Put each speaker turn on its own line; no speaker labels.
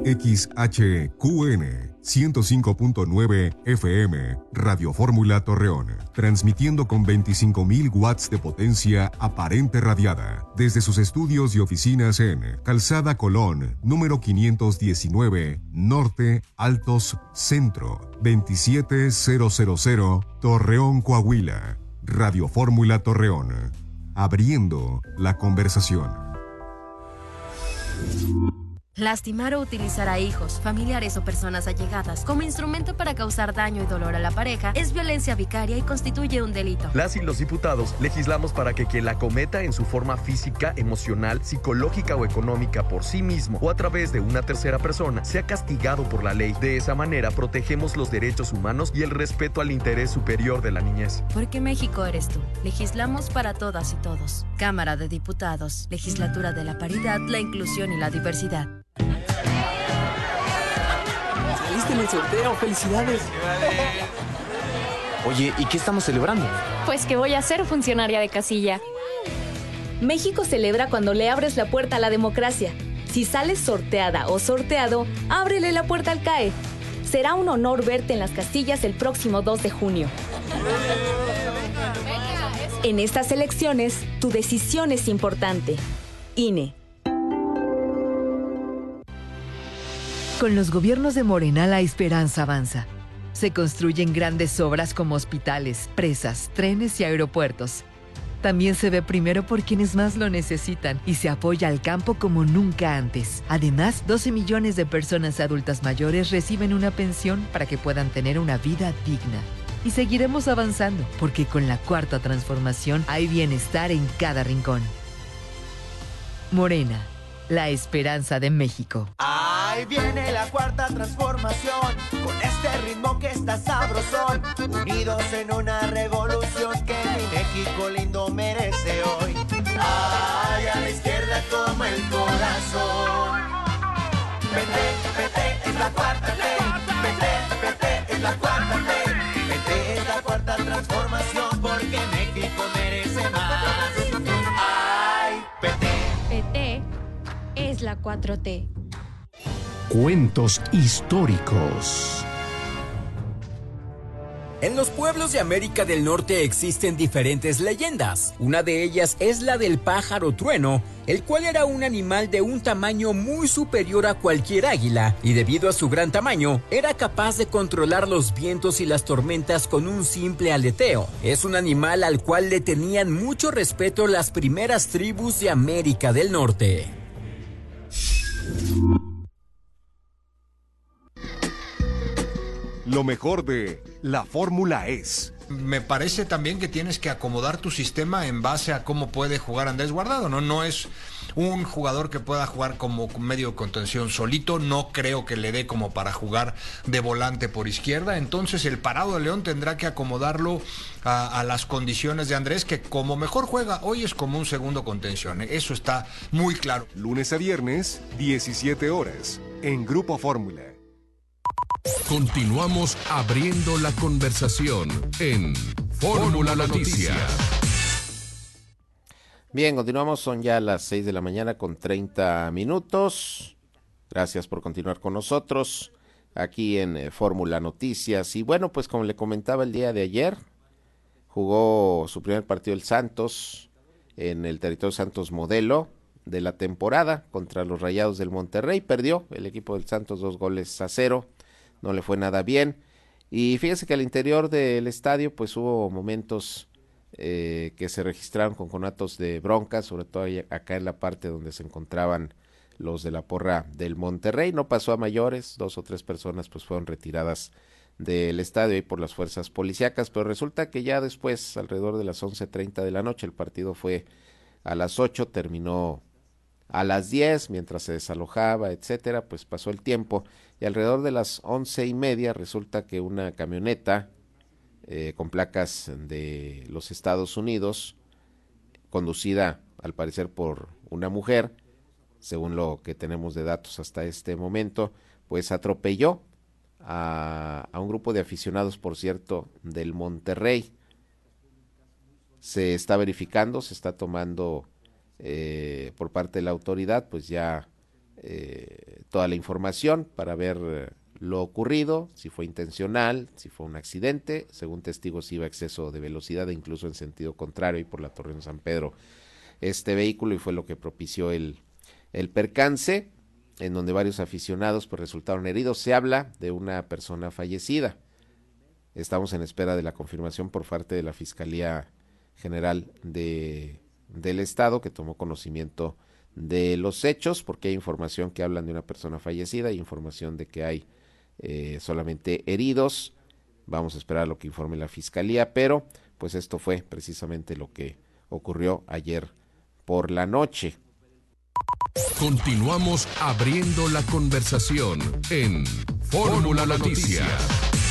XHQN 105.9 FM, Radio Fórmula Torreón, transmitiendo con 25.000 watts de potencia aparente radiada, desde sus estudios y oficinas en Calzada Colón, número 519, Norte, Altos, Centro, 27000, Torreón, Coahuila. Radio Fórmula Torreón, abriendo la conversación.
Lastimar o utilizar a hijos, familiares o personas allegadas como instrumento para causar daño y dolor a la pareja es violencia vicaria y constituye un delito.
Las y los diputados legislamos para que quien la cometa en su forma física, emocional, psicológica o económica por sí mismo o a través de una tercera persona sea castigado por la ley. De esa manera protegemos los derechos humanos y el respeto al interés superior de la niñez.
Porque México eres tú. Legislamos para todas y todos. Cámara de Diputados, Legislatura de la Paridad, la Inclusión y la Diversidad.
Saliste en el sorteo, felicidades. Oye, ¿y qué estamos celebrando?
Pues que voy a ser funcionaria de casilla.
México celebra cuando le abres la puerta a la democracia. Si sales sorteada o sorteado, ábrele la puerta al CAE. Será un honor verte en las casillas el próximo 2 de junio. En estas elecciones, tu decisión es importante. INE.
Con los gobiernos de Morena, la esperanza avanza. Se construyen grandes obras como hospitales, presas, trenes y aeropuertos. También se ve primero por quienes más lo necesitan y se apoya al campo como nunca antes. Además, 12 millones de personas adultas mayores reciben una pensión para que puedan tener una vida digna. Y seguiremos avanzando, porque con la Cuarta Transformación hay bienestar en cada rincón. Morena, la esperanza de México.
Ahí viene la Cuarta Transformación, con este ritmo que está sabrosón, unidos en una revolución que mi México lindo merece hoy. Ay, a la izquierda como el corazón. PT es la cuarta T, PT es la cuarta T, PT es la Cuarta Transformación porque México merece más. Ay,
PT es la 4T.
Cuentos históricos.
En los pueblos de América del Norte existen diferentes leyendas. Una de ellas es la del pájaro trueno, el cual era un animal de un tamaño muy superior a cualquier águila, y debido a su gran tamaño, era capaz de controlar los vientos y las tormentas con un simple aleteo. Es un animal al cual le tenían mucho respeto las primeras tribus de América del Norte.
Lo mejor de la Fórmula es...
Me parece también que tienes que acomodar tu sistema en base a cómo puede jugar Andrés Guardado, ¿no? No es un jugador que pueda jugar como medio de contención solito, no creo que le dé como para jugar de volante por izquierda, entonces el parado de León tendrá que acomodarlo a las condiciones de Andrés, que como mejor juega hoy es como un segundo contención, eso está muy claro.
Lunes a viernes, 17 horas, en Grupo Fórmula.
Continuamos abriendo la conversación en Fórmula Noticias.
Bien, continuamos, son ya las 6 de la mañana con 30 minutos. Gracias por continuar con nosotros aquí en Fórmula Noticias. Y bueno, pues como le comentaba el día de ayer, jugó su primer partido el Santos en el territorio Santos Modelo de la temporada contra los Rayados del Monterrey. Perdió el equipo del Santos 2-0. No le fue nada bien, y fíjese que al interior del estadio pues hubo momentos que se registraron con conatos de bronca, sobre todo acá en la parte donde se encontraban los de la porra del Monterrey. No pasó a mayores, 2 o 3 personas pues fueron retiradas del estadio ahí por las fuerzas policíacas, pero resulta que ya después, alrededor de las 11:30 de la noche, el partido fue a las 8, terminó a las 10, mientras se desalojaba, etcétera, pues pasó el tiempo, y alrededor de las 11:30 resulta que una camioneta con placas de los Estados Unidos, conducida al parecer por una mujer, según lo que tenemos de datos hasta este momento, pues atropelló a un grupo de aficionados, por cierto, del Monterrey. Se está verificando, se está tomando por parte de la autoridad, pues ya toda la información para ver lo ocurrido, si fue intencional, si fue un accidente. Según testigos iba a exceso de velocidad, incluso en sentido contrario y por la Torreón San Pedro este vehículo, y fue lo que propició el percance, en donde varios aficionados pues resultaron heridos. Se habla de una persona fallecida. Estamos en espera de la confirmación por parte de la Fiscalía General del Estado, que tomó conocimiento de los hechos, porque hay información que hablan de una persona fallecida y información de que hay solamente heridos. Vamos a esperar lo que informe la Fiscalía, pero pues esto fue precisamente lo que ocurrió ayer por la noche.
Continuamos abriendo la conversación en Fórmula Noticias.